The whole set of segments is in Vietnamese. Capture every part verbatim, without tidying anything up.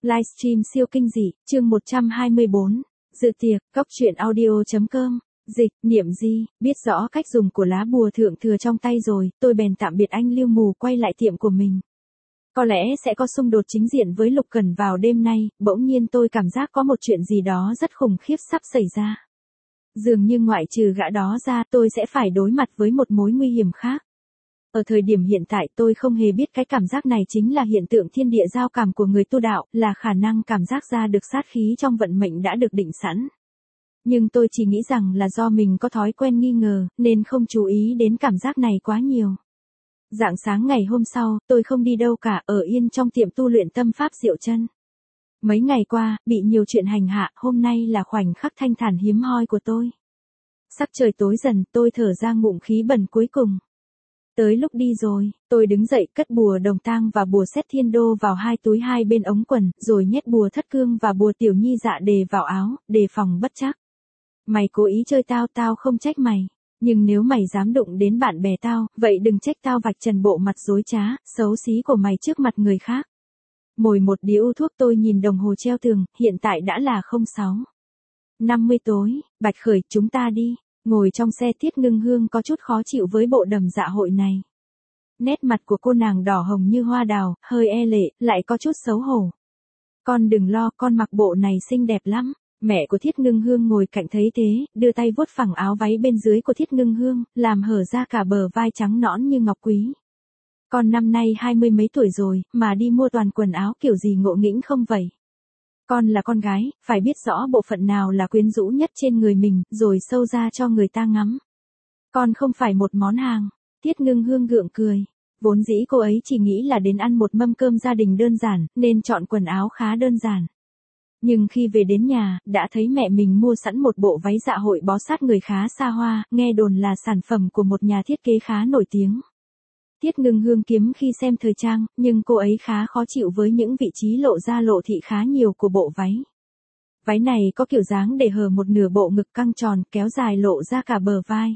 Livestream siêu kinh dị, chương một trăm hai mươi bốn. Dự tiệc, cốc truyện audio chấm com. Dịch, niệm di, biết rõ cách dùng của lá bùa thượng thừa trong tay rồi, tôi bèn tạm biệt anh Lưu Mù quay lại tiệm của mình. Có lẽ sẽ có xung đột chính diện với Lục Cẩn vào đêm nay, bỗng nhiên tôi cảm giác có một chuyện gì đó rất khủng khiếp sắp xảy ra. Dường như ngoại trừ gã đó ra tôi sẽ phải đối mặt với một mối nguy hiểm khác. Ở thời điểm hiện tại tôi không hề biết cái cảm giác này chính là hiện tượng thiên địa giao cảm của người tu đạo, là khả năng cảm giác ra được sát khí trong vận mệnh đã được định sẵn. Nhưng tôi chỉ nghĩ rằng là do mình có thói quen nghi ngờ, nên không chú ý đến cảm giác này quá nhiều. Rạng sáng ngày hôm sau, tôi không đi đâu cả, ở yên trong tiệm tu luyện tâm pháp Diệu Chân. Mấy ngày qua, bị nhiều chuyện hành hạ, hôm nay là khoảnh khắc thanh thản hiếm hoi của tôi. Sắp trời tối dần, tôi thở ra ngụm khí bẩn cuối cùng. Tới lúc đi rồi, tôi đứng dậy cất bùa đồng tang và bùa xét thiên đô vào hai túi hai bên ống quần, rồi nhét bùa thất cương và bùa tiểu nhi dạ đề vào áo, đề phòng bất trắc. Mày cố ý chơi tao, tao không trách mày. Nhưng nếu mày dám đụng đến bạn bè tao, vậy đừng trách tao vạch trần bộ mặt dối trá, xấu xí của mày trước mặt người khác. Mồi một điếu thuốc, tôi nhìn đồng hồ treo tường, hiện tại đã là không sáu năm mươi tối, Bạch Khởi, chúng ta đi. Ngồi trong xe Tiết Ngưng Hương có chút khó chịu với bộ đầm dạ hội này. Nét mặt của cô nàng đỏ hồng như hoa đào, hơi e lệ, lại có chút xấu hổ. Con đừng lo, con mặc bộ này xinh đẹp lắm. Mẹ của Thiết Ngưng Hương ngồi cạnh thấy thế, đưa tay vuốt phẳng áo váy bên dưới của Thiết Ngưng Hương, làm hở ra cả bờ vai trắng nõn như ngọc quý. Con năm nay hai mươi mấy tuổi rồi, mà đi mua toàn quần áo kiểu gì ngộ nghĩnh không vậy? Con là con gái, phải biết rõ bộ phận nào là quyến rũ nhất trên người mình, rồi sâu ra cho người ta ngắm. Con không phải một món hàng. Thiết Ngưng Hương gượng cười. Vốn dĩ cô ấy chỉ nghĩ là đến ăn một mâm cơm gia đình đơn giản, nên chọn quần áo khá đơn giản. Nhưng khi về đến nhà, đã thấy mẹ mình mua sẵn một bộ váy dạ hội bó sát người khá xa hoa, nghe đồn là sản phẩm của một nhà thiết kế khá nổi tiếng. Thiết Ngưng Hương kiếm khi xem thời trang, nhưng cô ấy khá khó chịu với những vị trí lộ ra lộ thị khá nhiều của bộ váy. Váy này có kiểu dáng để hở một nửa bộ ngực căng tròn, kéo dài lộ ra cả bờ vai.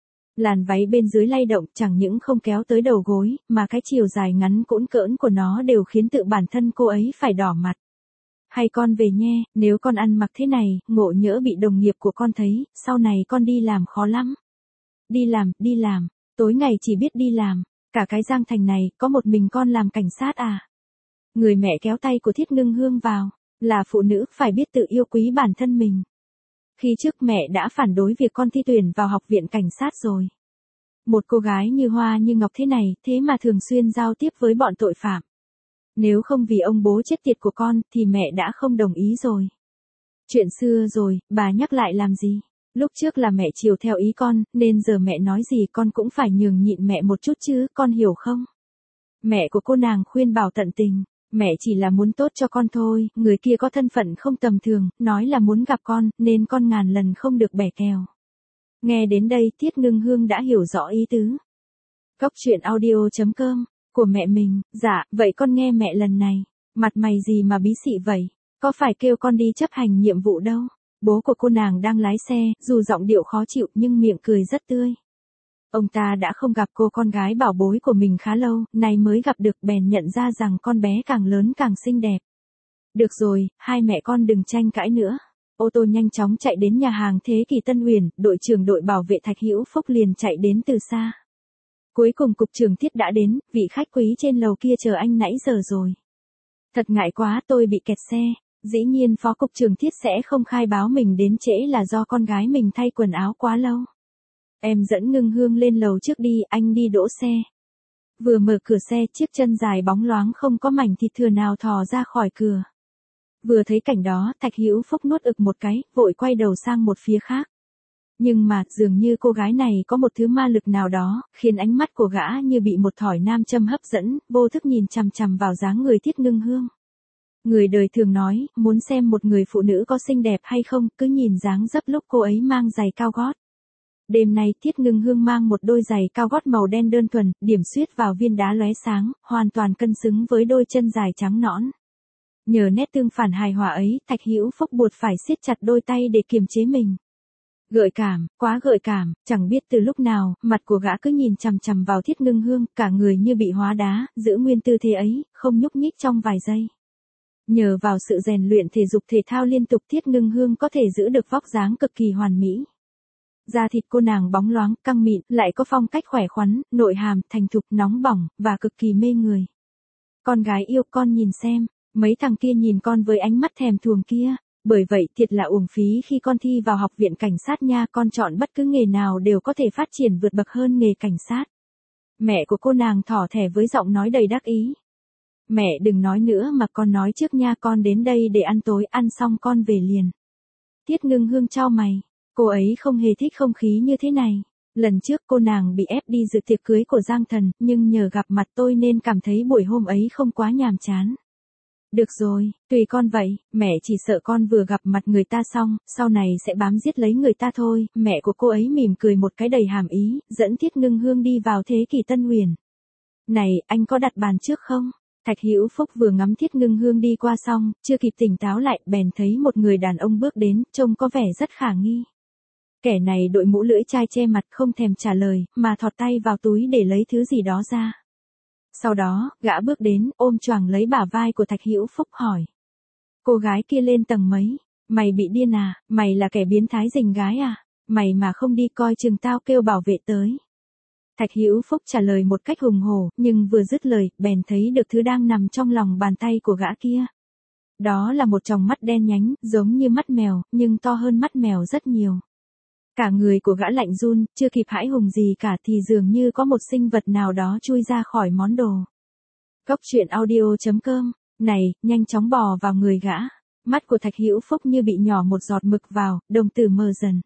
Làn váy bên dưới lay động, chẳng những không kéo tới đầu gối, mà cái chiều dài ngắn cũn cỡn của nó đều khiến tự bản thân cô ấy phải đỏ mặt. Hay con về nhé, nếu con ăn mặc thế này, ngộ nhỡ bị đồng nghiệp của con thấy, sau này con đi làm khó lắm. Đi làm, đi làm, tối ngày chỉ biết đi làm. Cả cái Giang Thành này, có một mình con làm cảnh sát à? Người mẹ kéo tay của Thiết Ngưng Hương vào. Là phụ nữ, phải biết tự yêu quý bản thân mình. Khi trước mẹ đã phản đối việc con thi tuyển vào học viện cảnh sát rồi. Một cô gái như hoa như ngọc thế này, thế mà thường xuyên giao tiếp với bọn tội phạm. Nếu không vì ông bố chết tiệt của con, thì mẹ đã không đồng ý rồi. Chuyện xưa rồi, bà nhắc lại làm gì? Lúc trước là mẹ chiều theo ý con, nên giờ mẹ nói gì con cũng phải nhường nhịn mẹ một chút chứ, con hiểu không? Mẹ của cô nàng khuyên bảo tận tình, mẹ chỉ là muốn tốt cho con thôi, người kia có thân phận không tầm thường, nói là muốn gặp con, nên con ngàn lần không được bẻ kèo. Nghe đến đây, Thiết Ngưng Hương đã hiểu rõ ý tứ. Cốc truyện audio chấm com, của mẹ mình, dạ, vậy con nghe mẹ lần này, mặt mày gì mà bí xị vậy, có phải kêu con đi chấp hành nhiệm vụ đâu. Bố của cô nàng đang lái xe, dù giọng điệu khó chịu nhưng miệng cười rất tươi. Ông ta đã không gặp cô con gái bảo bối của mình khá lâu, nay mới gặp được bèn nhận ra rằng con bé càng lớn càng xinh đẹp. Được rồi, hai mẹ con đừng tranh cãi nữa. Ô tô nhanh chóng chạy đến nhà hàng Thế Kỷ Tân Uyển, đội trưởng đội bảo vệ Thạch Hữu Phúc liền chạy đến từ xa. Cuối cùng cục trưởng Thiết đã đến, vị khách quý trên lầu kia chờ anh nãy giờ rồi. Thật ngại quá, tôi bị kẹt xe. Dĩ nhiên phó cục trưởng Thiết sẽ không khai báo mình đến trễ là do con gái mình thay quần áo quá lâu. Em dẫn Ngưng Hương lên lầu trước đi, anh đi đỗ xe. Vừa mở cửa xe, chiếc chân dài bóng loáng không có mảnh thịt thừa nào thò ra khỏi cửa. Vừa thấy cảnh đó, Thạch Hữu Phúc nuốt ực một cái, vội quay đầu sang một phía khác. Nhưng mà, dường như cô gái này có một thứ ma lực nào đó, khiến ánh mắt của gã như bị một thỏi nam châm hấp dẫn, vô thức nhìn chằm chằm vào dáng người Thiết Ngưng Hương. Người đời thường nói, muốn xem một người phụ nữ có xinh đẹp hay không, cứ nhìn dáng dấp lúc cô ấy mang giày cao gót. Đêm nay Thiết Ngưng Hương mang một đôi giày cao gót màu đen đơn thuần, điểm xuyết vào viên đá lóe sáng, hoàn toàn cân xứng với đôi chân dài trắng nõn. Nhờ nét tương phản hài hòa ấy, Thạch Hữu Phúc buộc phải siết chặt đôi tay để kiềm chế mình. Gợi cảm, quá gợi cảm, chẳng biết từ lúc nào, mặt của gã cứ nhìn chằm chằm vào Thiết Ngưng Hương, cả người như bị hóa đá, giữ nguyên tư thế ấy, không nhúc nhích trong vài giây. Nhờ vào sự rèn luyện thể dục thể thao liên tục Thiết Ngưng Hương có thể giữ được vóc dáng cực kỳ hoàn mỹ. Da thịt cô nàng bóng loáng, căng mịn, lại có phong cách khỏe khoắn, nội hàm, thành thục, nóng bỏng, và cực kỳ mê người. Con gái yêu, con nhìn xem, mấy thằng kia nhìn con với ánh mắt thèm thuồng kia, bởi vậy thiệt là uổng phí khi con thi vào học viện cảnh sát nha, con chọn bất cứ nghề nào đều có thể phát triển vượt bậc hơn nghề cảnh sát. Mẹ của cô nàng thỏ thẻ với giọng nói đầy đắc ý. Mẹ đừng nói nữa mà con nói trước nha, con đến đây để ăn tối, ăn xong con về liền. Thiết Ngưng Hương chau mày, cô ấy không hề thích không khí như thế này. Lần trước cô nàng bị ép đi dự tiệc cưới của Giang Thần, nhưng nhờ gặp mặt tôi nên cảm thấy buổi hôm ấy không quá nhàm chán. Được rồi, tùy con vậy, mẹ chỉ sợ con vừa gặp mặt người ta xong, sau này sẽ bám giết lấy người ta thôi. Mẹ của cô ấy mỉm cười một cái đầy hàm ý, dẫn Thiết Ngưng Hương đi vào thế kỷ Tân Huyền. Này, anh có đặt bàn trước không? Thạch Hữu Phúc vừa ngắm Thiết Ngưng Hương đi qua xong, chưa kịp tỉnh táo lại, bèn thấy một người đàn ông bước đến, trông có vẻ rất khả nghi. Kẻ này đội mũ lưỡi chai che mặt không thèm trả lời, mà thọt tay vào túi để lấy thứ gì đó ra. Sau đó, gã bước đến, ôm choàng lấy bả vai của Thạch Hữu Phúc hỏi. Cô gái kia lên tầng mấy? Mày bị điên à? Mày là kẻ biến thái rình gái à? Mày mà không đi coi chừng tao kêu bảo vệ tới. Thạch Hữu Phúc trả lời một cách hùng hổ, nhưng vừa dứt lời, bèn thấy được thứ đang nằm trong lòng bàn tay của gã kia. Đó là một tròng mắt đen nhánh, giống như mắt mèo, nhưng to hơn mắt mèo rất nhiều. Cả người của gã lạnh run, chưa kịp hãi hùng gì cả thì dường như có một sinh vật nào đó chui ra khỏi món đồ. Cốc truyện audio chấm com, này, nhanh chóng bò vào người gã. Mắt của Thạch Hữu Phúc như bị nhỏ một giọt mực vào, đồng tử mờ dần.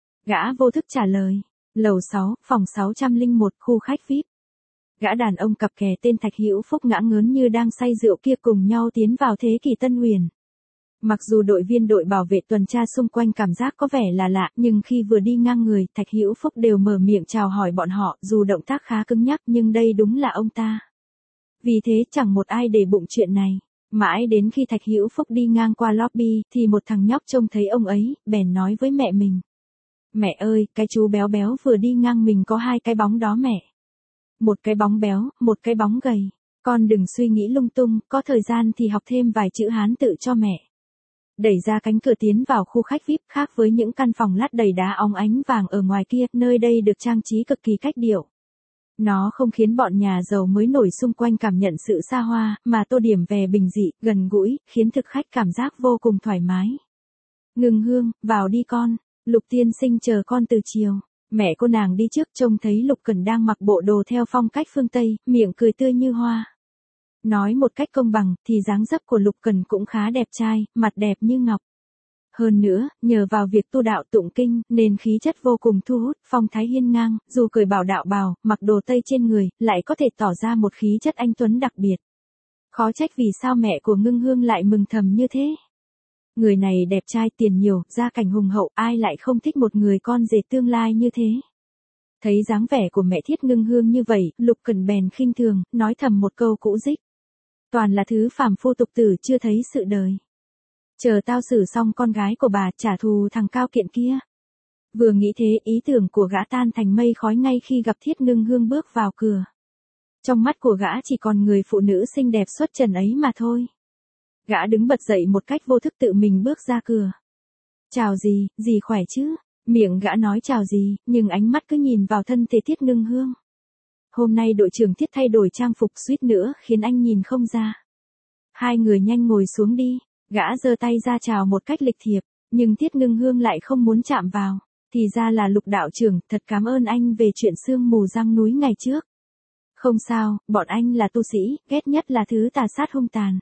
Gã vô thức trả lời. Lầu sáu, phòng sáu không một, khu khách vi ai pi. Gã đàn ông cặp kè tên Thạch Hữu Phúc ngã ngớn như đang say rượu kia cùng nhau tiến vào thế kỷ Tân Huyền. Mặc dù đội viên đội bảo vệ tuần tra xung quanh cảm giác có vẻ là lạ, nhưng khi vừa đi ngang người, Thạch Hữu Phúc đều mở miệng chào hỏi bọn họ, dù động tác khá cứng nhắc nhưng đây đúng là ông ta. Vì thế chẳng một ai để bụng chuyện này. Mãi đến khi Thạch Hữu Phúc đi ngang qua lobby, thì một thằng nhóc trông thấy ông ấy, bèn nói với mẹ mình. Mẹ ơi, cái chú béo béo vừa đi ngang mình có hai cái bóng đó mẹ. Một cái bóng béo, một cái bóng gầy. Con đừng suy nghĩ lung tung, có thời gian thì học thêm vài chữ Hán tự cho mẹ. Đẩy ra cánh cửa tiến vào khu khách vi ai pi, khác với những căn phòng lát đầy đá óng ánh vàng ở ngoài kia, nơi đây được trang trí cực kỳ cách điệu. Nó không khiến bọn nhà giàu mới nổi xung quanh cảm nhận sự xa hoa, mà tô điểm vẻ bình dị, gần gũi, khiến thực khách cảm giác vô cùng thoải mái. Ngưng Hương, vào đi con. Lục tiên sinh chờ con từ chiều. Mẹ cô nàng đi trước trông thấy Lục Cẩn đang mặc bộ đồ theo phong cách phương Tây, miệng cười tươi như hoa. Nói một cách công bằng, thì dáng dấp của Lục Cẩn cũng khá đẹp trai, mặt đẹp như ngọc. Hơn nữa, nhờ vào việc tu đạo tụng kinh, nên khí chất vô cùng thu hút, phong thái hiên ngang, dù cởi bảo đạo bào, mặc đồ Tây trên người, lại có thể tỏ ra một khí chất anh tuấn đặc biệt. Khó trách vì sao mẹ của Ngưng Hương lại mừng thầm như thế. Người này đẹp trai, tiền nhiều, gia cảnh hùng hậu, ai lại không thích một người con rể tương lai như thế. Thấy dáng vẻ của mẹ Thiết Ngưng Hương như vậy, Lục Cẩn bèn khinh thường, nói thầm một câu cũ dích. Toàn là thứ phàm phu tục tử chưa thấy sự đời. Chờ tao xử xong con gái của bà trả thù thằng cao kiện kia. Vừa nghĩ thế, ý tưởng của gã tan thành mây khói ngay khi gặp Thiết Ngưng Hương bước vào cửa. Trong mắt của gã chỉ còn người phụ nữ xinh đẹp xuất trần ấy mà thôi. Gã đứng bật dậy một cách vô thức tự mình bước ra cửa. Chào gì, gì khỏe chứ? Miệng gã nói chào gì, nhưng ánh mắt cứ nhìn vào thân thể Thiết Ngưng Hương. Hôm nay đội trưởng Thiết thay đổi trang phục suýt nữa khiến anh nhìn không ra. Hai người nhanh ngồi xuống đi, gã giơ tay ra chào một cách lịch thiệp, nhưng Thiết Ngưng Hương lại không muốn chạm vào. Thì ra là Lục đạo trưởng, thật cảm ơn anh về chuyện sương mù răng núi ngày trước. Không sao, bọn anh là tu sĩ, ghét nhất là thứ tà sát hung tàn.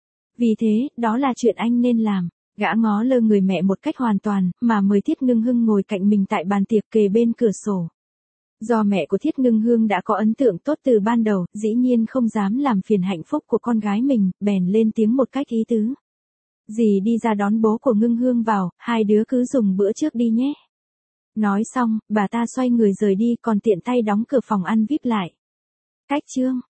Vì thế, đó là chuyện anh nên làm. Gã ngó lơ người mẹ một cách hoàn toàn, mà mời Thiết Ngưng Hương ngồi cạnh mình tại bàn tiệc kề bên cửa sổ. Do mẹ của Thiết Ngưng Hương đã có ấn tượng tốt từ ban đầu, dĩ nhiên không dám làm phiền hạnh phúc của con gái mình, bèn lên tiếng một cách ý tứ. Dì đi ra đón bố của Ngưng Hương vào, hai đứa cứ dùng bữa trước đi nhé. Nói xong, bà ta xoay người rời đi, còn tiện tay đóng cửa phòng ăn vi ai pi lại. Cách chương